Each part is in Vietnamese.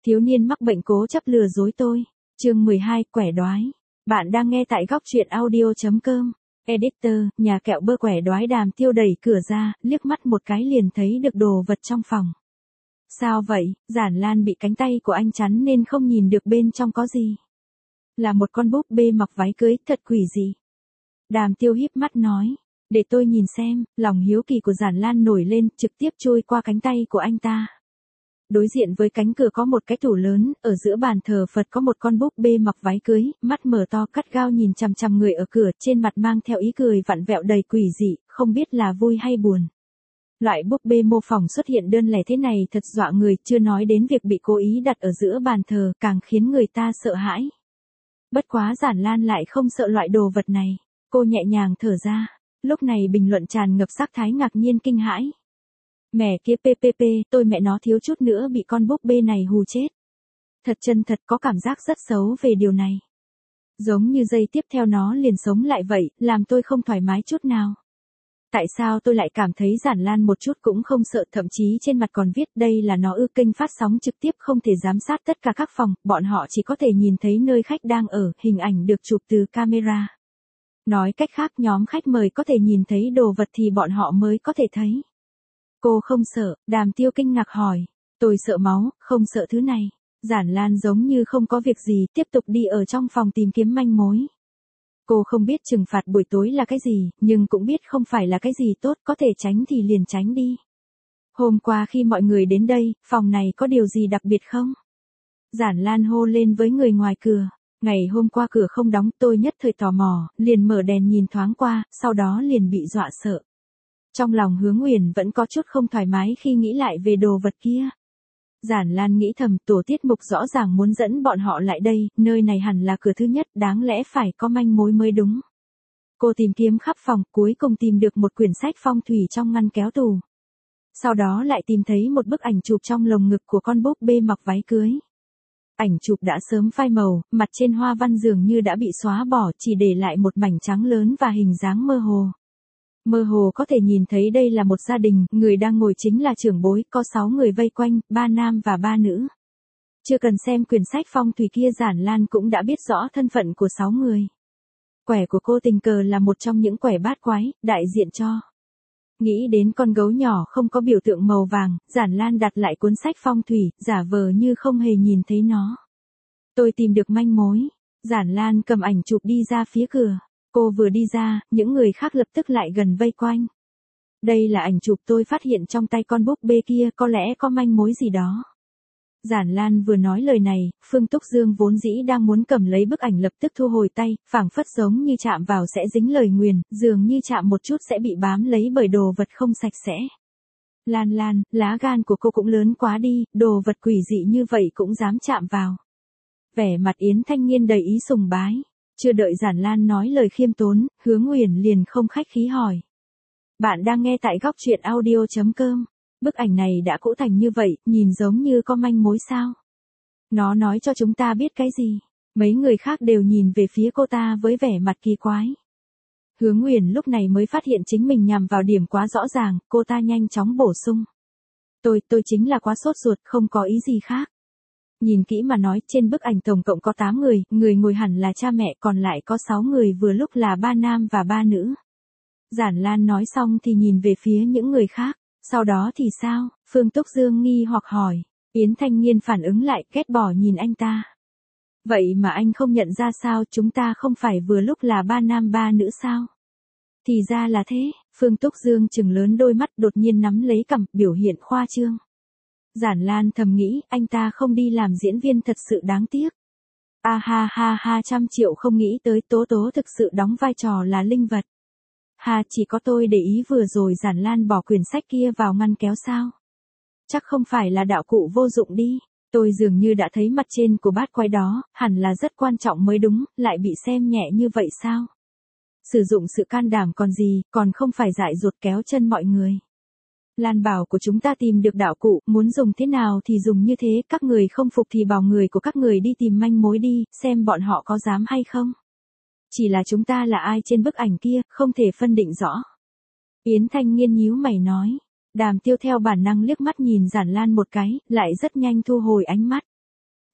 Thiếu niên mắc bệnh cố chấp lừa dối tôi. Chương 12, quẻ đoái. Bạn đang nghe tại góc truyện audio.com. Editor, nhà kẹo bơ quẻ đoái. Đàm Tiêu đẩy cửa ra, liếc mắt một cái liền thấy được đồ vật trong phòng. Sao vậy? Giản Lan bị cánh tay của anh chắn nên không nhìn được bên trong có gì. Là một con búp bê mặc váy cưới, thật quỷ dị. Đàm Tiêu híp mắt nói. Để tôi nhìn xem. Lòng hiếu kỳ của Giản Lan nổi lên, trực tiếp trôi qua cánh tay của anh ta. Đối diện với cánh cửa có một cái tủ lớn, ở giữa bàn thờ Phật có một con búp bê mặc váy cưới, mắt mở to cắt gao nhìn chằm chằm người ở cửa, trên mặt mang theo ý cười vặn vẹo đầy quỷ dị, không biết là vui hay buồn. Loại búp bê mô phỏng xuất hiện đơn lẻ thế này thật dọa người, chưa nói đến việc bị cố ý đặt ở giữa bàn thờ, càng khiến người ta sợ hãi. Bất quá Giản Lan lại không sợ loại đồ vật này, cô nhẹ nhàng thở ra, lúc này bình luận tràn ngập sắc thái ngạc nhiên kinh hãi. Mẹ kia PPP, tôi mẹ nó thiếu chút nữa bị con búp bê này hù chết. Thật chân thật, có cảm giác rất xấu về điều này. Giống như giây tiếp theo nó liền sống lại vậy, làm tôi không thoải mái chút nào. Tại sao tôi lại cảm thấy Giản Lan một chút cũng không sợ, thậm chí trên mặt còn viết đây là nó kênh phát sóng trực tiếp không thể giám sát tất cả các phòng, bọn họ chỉ có thể nhìn thấy nơi khách đang ở, hình ảnh được chụp từ camera. Nói cách khác nhóm khách mời có thể nhìn thấy đồ vật thì bọn họ mới có thể thấy. Cô không sợ, Đàm Tiêu kinh ngạc hỏi. Tôi sợ máu, không sợ thứ này. Giản Lan giống như không có việc gì, tiếp tục đi ở trong phòng tìm kiếm manh mối. Cô không biết trừng phạt buổi tối là cái gì, nhưng cũng biết không phải là cái gì tốt, có thể tránh thì liền tránh đi. Hôm qua khi mọi người đến đây, phòng này có điều gì đặc biệt không? Giản Lan hô lên với người ngoài cửa. Ngày hôm qua cửa không đóng, tôi nhất thời tò mò, liền mở đèn nhìn thoáng qua, sau đó liền bị dọa sợ. Trong lòng Hướng Uyển vẫn có chút không thoải mái khi nghĩ lại về đồ vật kia. Giản Lan nghĩ thầm, tổ tiết mục rõ ràng muốn dẫn bọn họ lại đây, nơi này hẳn là cửa thứ nhất, đáng lẽ phải có manh mối mới đúng. Cô tìm kiếm khắp phòng, cuối cùng tìm được một quyển sách phong thủy trong ngăn kéo tủ. Sau đó lại tìm thấy một bức ảnh chụp trong lồng ngực của con búp bê mặc váy cưới. Ảnh chụp đã sớm phai màu, mặt trên hoa văn dường như đã bị xóa bỏ, chỉ để lại một mảnh trắng lớn và hình dáng mơ hồ. Mơ hồ có thể nhìn thấy đây là một gia đình, người đang ngồi chính là trưởng bối, có 6 người vây quanh, 3 nam và 3 nữ. Chưa cần xem quyển sách phong thủy kia Giản Lan cũng đã biết rõ thân phận của 6 người. Quẻ của cô tình cờ là một trong những quẻ bát quái, đại diện cho. Nghĩ đến con gấu nhỏ không có biểu tượng màu vàng, Giản Lan đặt lại cuốn sách phong thủy, giả vờ như không hề nhìn thấy nó. Tôi tìm được manh mối. Giản Lan cầm ảnh chụp đi ra phía cửa. Cô vừa đi ra, những người khác lập tức lại gần vây quanh. Đây là ảnh chụp tôi phát hiện trong tay con búp bê kia, có lẽ có manh mối gì đó. Giản Lan vừa nói lời này, Phương Túc Dương vốn dĩ đang muốn cầm lấy bức ảnh lập tức thu hồi tay, phảng phất giống như chạm vào sẽ dính lời nguyền, dường như chạm một chút sẽ bị bám lấy bởi đồ vật không sạch sẽ. Lan, lá gan của cô cũng lớn quá đi, đồ vật quỷ dị như vậy cũng dám chạm vào. Vẻ mặt Yến Thanh Nghiên đầy ý sùng bái. Chưa đợi Giản Lan nói lời khiêm tốn, Hướng Uyển liền không khách khí hỏi. Bạn đang nghe tại góc truyện audio.com. Bức ảnh này đã cũ thành như vậy, nhìn giống như có manh mối sao? Nó nói cho chúng ta biết cái gì? Mấy người khác đều nhìn về phía cô ta với vẻ mặt kỳ quái. Hướng Uyển lúc này mới phát hiện chính mình nhằm vào điểm quá rõ ràng, cô ta nhanh chóng bổ sung. Tôi chính là quá sốt ruột, không có ý gì khác. Nhìn kỹ mà nói, trên bức ảnh tổng cộng có 8 người, người ngồi hẳn là cha mẹ, còn lại có 6 người vừa lúc là 3 nam và 3 nữ. Giản Lan nói xong thì nhìn về phía những người khác, sau đó thì sao? Phương Túc Dương nghi hoặc hỏi. Yến Thanh Nghiên phản ứng lại, ghét bỏ nhìn anh ta. Vậy mà anh không nhận ra sao, chúng ta không phải vừa lúc là 3 nam 3 nữ sao? Thì ra là thế, Phương Túc Dương trừng lớn đôi mắt đột nhiên nắm lấy cằm, biểu hiện khoa trương. Giản Lan thầm nghĩ, anh ta không đi làm diễn viên thật sự đáng tiếc. Ha, 100 triệu không nghĩ tới Tố Tố thực sự đóng vai trò là linh vật. Chỉ có tôi để ý vừa rồi Giản Lan bỏ quyển sách kia vào ngăn kéo sao? Chắc không phải là đạo cụ vô dụng đi. Tôi dường như đã thấy mặt trên của bát quái đó, hẳn là rất quan trọng mới đúng, lại bị xem nhẹ như vậy sao? Sử dụng sự can đảm còn gì, còn không phải dại dột kéo chân mọi người. Lan bảo của chúng ta tìm được đạo cụ, muốn dùng thế nào thì dùng như thế, các người không phục thì bảo người của các người đi tìm manh mối đi, xem bọn họ có dám hay không. Chỉ là chúng ta là ai trên bức ảnh kia, không thể phân định rõ. Yến Thanh Nghiên nhíu mày nói. Đàm Tiêu theo bản năng liếc mắt nhìn Giản Lan một cái, lại rất nhanh thu hồi ánh mắt.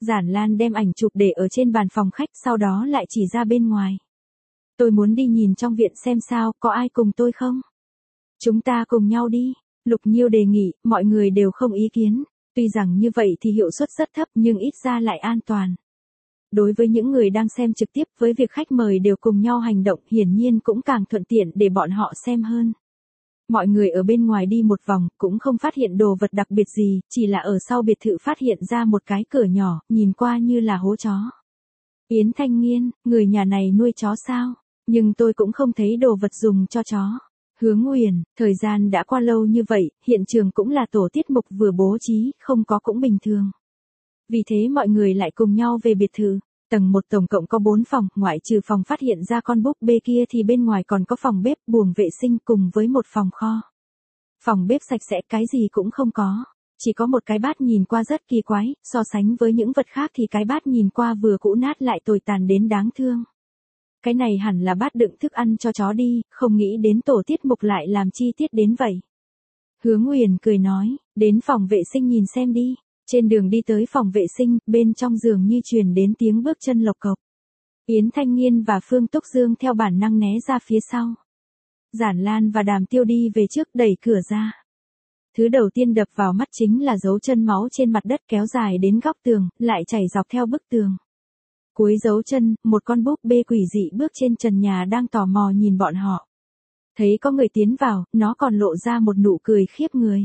Giản Lan đem ảnh chụp để ở trên bàn phòng khách, sau đó lại chỉ ra bên ngoài. Tôi muốn đi nhìn trong viện xem sao, có ai cùng tôi không? Chúng ta cùng nhau đi. Lục Nhiêu đề nghị, mọi người đều không ý kiến. Tuy rằng như vậy thì hiệu suất rất thấp nhưng ít ra lại an toàn. Đối với những người đang xem trực tiếp, với việc khách mời đều cùng nhau hành động hiển nhiên cũng càng thuận tiện để bọn họ xem hơn. Mọi người ở bên ngoài đi một vòng cũng không phát hiện đồ vật đặc biệt gì, chỉ là ở sau biệt thự phát hiện ra một cái cửa nhỏ, nhìn qua như là hố chó. Yến Thanh Nghiên, người nhà này nuôi chó sao? Nhưng tôi cũng không thấy đồ vật dùng cho chó. Hướng Nguyền, thời gian đã qua lâu như vậy, hiện trường cũng là tổ tiết mục vừa bố trí, không có cũng bình thường. Vì thế mọi người lại cùng nhau về biệt thự. Tầng 1 tổng cộng có 4 phòng, ngoại trừ phòng phát hiện ra con búp bê kia thì bên ngoài còn có phòng bếp, buồng vệ sinh cùng với một phòng kho. Phòng bếp sạch sẽ, cái gì cũng không có. Chỉ có một cái bát nhìn qua rất kỳ quái, so sánh với những vật khác thì cái bát nhìn qua vừa cũ nát lại tồi tàn đến đáng thương. Cái này hẳn là bát đựng thức ăn cho chó đi, không nghĩ đến tổ tiết mục lại làm chi tiết đến vậy. Hướng Nguyền cười nói, đến phòng vệ sinh nhìn xem đi. Trên đường đi tới phòng vệ sinh, bên trong giường như truyền đến tiếng bước chân lộc cộc. Yến Thanh Nghiên và Phương Túc Dương theo bản năng né ra phía sau. Giản Lan và Đàm Tiêu đi về trước đẩy cửa ra. Thứ đầu tiên đập vào mắt chính là dấu chân máu trên mặt đất kéo dài đến góc tường, lại chảy dọc theo bức tường. Cuối dấu chân, một con búp bê quỷ dị bước trên trần nhà đang tò mò nhìn bọn họ. Thấy có người tiến vào, nó còn lộ ra một nụ cười khiếp người.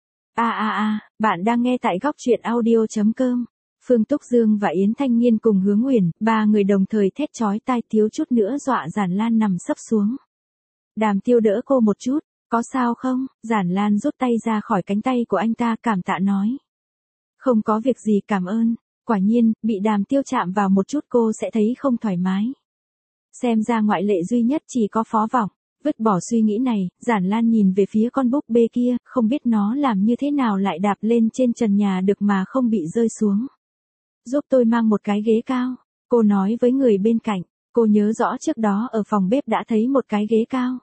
Bạn đang nghe tại góc truyện audio.com. Phương Túc Dương và Yến Thanh Nghiên cùng Hướng Nguyền, ba người đồng thời thét chói tai, thiếu chút nữa dọa Giản Lan nằm sấp xuống. Đàm Tiêu đỡ cô một chút, có sao không? Giản Lan rút tay ra khỏi cánh tay của anh ta, cảm tạ nói. Không có việc gì, cảm ơn. Quả nhiên, bị Đàm Tiêu chạm vào một chút cô sẽ thấy không thoải mái. Xem ra ngoại lệ duy nhất chỉ có Phó Vọng. Vứt bỏ suy nghĩ này, Giản Lan nhìn về phía con búp bê kia, không biết nó làm như thế nào lại đạp lên trên trần nhà được mà không bị rơi xuống. Giúp tôi mang một cái ghế cao, cô nói với người bên cạnh, cô nhớ rõ trước đó ở phòng bếp đã thấy một cái ghế cao.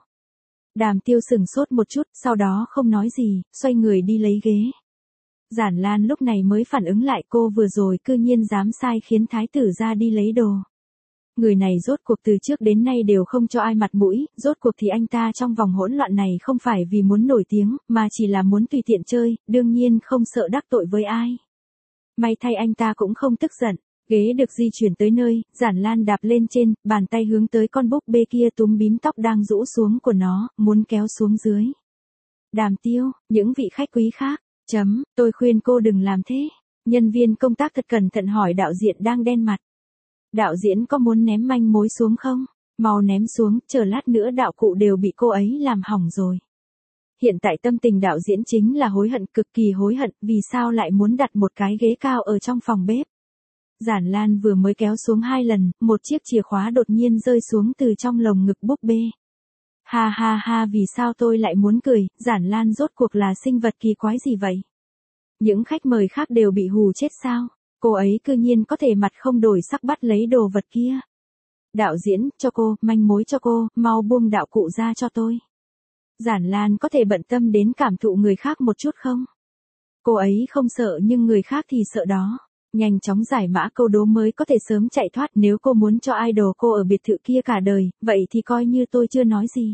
Đàm Tiêu sửng sốt một chút, sau đó không nói gì, xoay người đi lấy ghế. Giản Lan lúc này mới phản ứng lại cô vừa rồi cư nhiên dám sai khiến thái tử ra đi lấy đồ. Người này rốt cuộc từ trước đến nay đều không cho ai mặt mũi, rốt cuộc thì anh ta trong vòng hỗn loạn này không phải vì muốn nổi tiếng, mà chỉ là muốn tùy tiện chơi, đương nhiên không sợ đắc tội với ai. May thay anh ta cũng không tức giận, ghế được di chuyển tới nơi, Giản Lan đạp lên trên, bàn tay hướng tới con búp bê kia túm bím tóc đang rũ xuống của nó, muốn kéo xuống dưới. Đàm Tiêu, những vị khách quý khác, tôi khuyên cô đừng làm thế. Nhân viên công tác thật cẩn thận hỏi đạo diễn đang đen mặt. Đạo diễn có muốn ném manh mối xuống không? Mau ném xuống, chờ lát nữa đạo cụ đều bị cô ấy làm hỏng rồi. Hiện tại tâm tình đạo diễn chính là hối hận, cực kỳ hối hận, vì sao lại muốn đặt một cái ghế cao ở trong phòng bếp. Giản Lan vừa mới kéo xuống 2 lần, một chiếc chìa khóa đột nhiên rơi xuống từ trong lồng ngực búp bê. Ha ha ha, vì sao tôi lại muốn cười, Giản Lan rốt cuộc là sinh vật kỳ quái gì vậy? Những khách mời khác đều bị hù chết sao? Cô ấy cư nhiên có thể mặt không đổi sắc bắt lấy đồ vật kia. Đạo diễn, cho cô, manh mối cho cô, mau buông đạo cụ ra cho tôi. Giản Lan có thể bận tâm đến cảm thụ người khác một chút không? Cô ấy không sợ nhưng người khác thì sợ đó. Nhanh chóng giải mã câu đố mới có thể sớm chạy thoát, nếu cô muốn cho idol cô ở biệt thự kia cả đời, vậy thì coi như tôi chưa nói gì.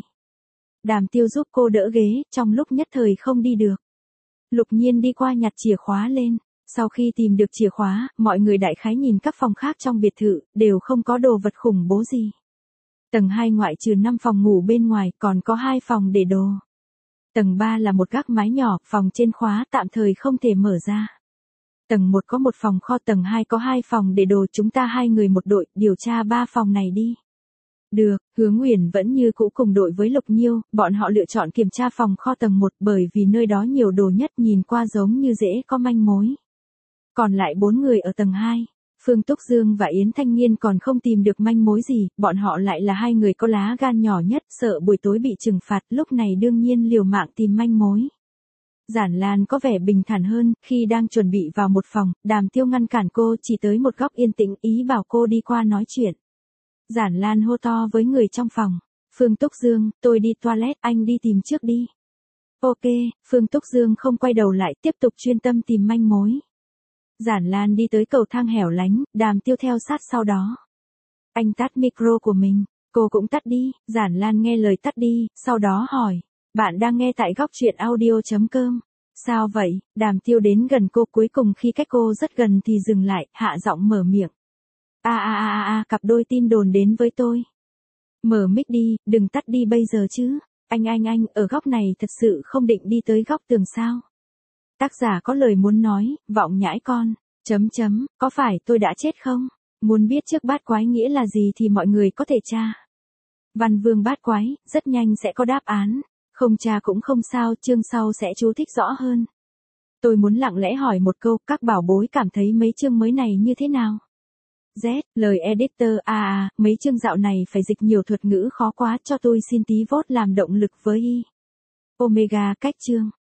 Đàm Tiêu giúp cô đỡ ghế, trong lúc nhất thời không đi được. Lục Nhiên đi qua nhặt chìa khóa lên. Sau khi tìm được chìa khóa, mọi người đại khái nhìn các phòng khác trong biệt thự, đều không có đồ vật khủng bố gì. Tầng 2 ngoại trừ 5 phòng ngủ bên ngoài, còn có 2 phòng để đồ. Tầng 3 là một gác mái nhỏ, phòng trên khóa tạm thời không thể mở ra. Tầng 1 có một phòng kho, tầng 2 có 2 phòng để đồ, chúng ta 2 người một đội, điều tra 3 phòng này đi. Được, Hướng Nguyền vẫn như cũ cùng đội với Lục Nhiêu, bọn họ lựa chọn kiểm tra phòng kho tầng 1 bởi vì nơi đó nhiều đồ nhất, nhìn qua giống như dễ có manh mối. Còn lại 4 người ở tầng 2, Phương Túc Dương và Yến Thanh Nghiên còn không tìm được manh mối gì, bọn họ lại là 2 người có lá gan nhỏ nhất, sợ buổi tối bị trừng phạt, lúc này đương nhiên liều mạng tìm manh mối. Giản Lan có vẻ bình thản hơn, khi đang chuẩn bị vào một phòng, Đàm Tiêu ngăn cản cô, chỉ tới một góc yên tĩnh, ý bảo cô đi qua nói chuyện. Giản Lan hô to với người trong phòng, Phương Túc Dương, tôi đi toilet, anh đi tìm trước đi. Ok, Phương Túc Dương không quay đầu lại, tiếp tục chuyên tâm tìm manh mối. Giản Lan đi tới cầu thang hẻo lánh, Đàm Tiêu theo sát sau đó. Anh tắt micro của mình, cô cũng tắt đi, Giản Lan nghe lời tắt đi, sau đó hỏi. Bạn đang nghe tại góc truyện audio.com. Sao vậy? Đàm Tiêu đến gần cô, cuối cùng khi cách cô rất gần thì dừng lại, hạ giọng mở miệng. Cặp đôi tin đồn đến với tôi. Mở mic đi, đừng tắt đi bây giờ chứ. Anh, ở góc này thật sự không định đi tới góc tường sao? Tác giả có lời muốn nói, vọng nhãi con. Có phải tôi đã chết không? Muốn biết trước bát quái nghĩa là gì thì mọi người có thể tra. Văn Vương bát quái, rất nhanh sẽ có đáp án. Không tra cũng không sao, chương sau sẽ chú thích rõ hơn. Tôi muốn lặng lẽ hỏi một câu, các bảo bối cảm thấy mấy chương mới này như thế nào? Z, lời editor, mấy chương dạo này phải dịch nhiều thuật ngữ khó quá, cho tôi xin tí vote làm động lực với y. Omega cách chương.